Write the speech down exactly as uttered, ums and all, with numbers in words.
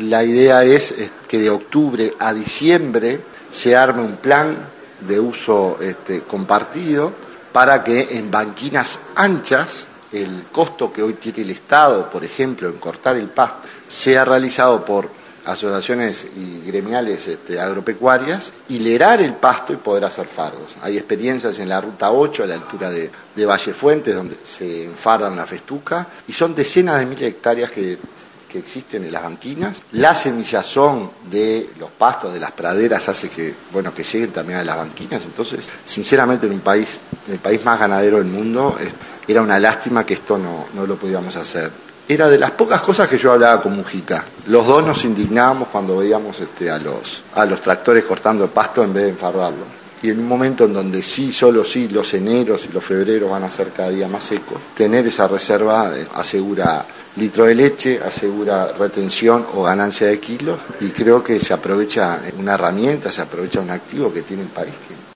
la idea es, es que de octubre a diciembre se arme un plan de uso este, compartido para que en banquinas anchas el costo que hoy tiene el Estado, por ejemplo, en cortar el pasto, sea realizado por asociaciones y gremiales este, agropecuarias, hilerar el pasto y poder hacer fardos. Hay experiencias en la ruta ocho a la altura de, de Valle Fuentes donde se enfarda una festuca y son decenas de miles de hectáreas que, que existen en las banquinas. La semillazón de los pastos, de las praderas hace que, bueno, que lleguen también a las banquinas. Entonces, sinceramente, en un país, el país más ganadero del mundo, era una lástima que esto no, no lo pudiéramos hacer. Era de las pocas cosas que yo hablaba con Mujica. Los dos nos indignábamos cuando veíamos este, a, los, a los tractores cortando el pasto en vez de enfardarlo. Y en un momento en donde sí, solo sí, los eneros y los febreros van a ser cada día más secos, tener esa reserva eh, asegura litro de leche, asegura retención o ganancia de kilos, y creo que se aprovecha una herramienta, se aprovecha un activo que tiene el país. Que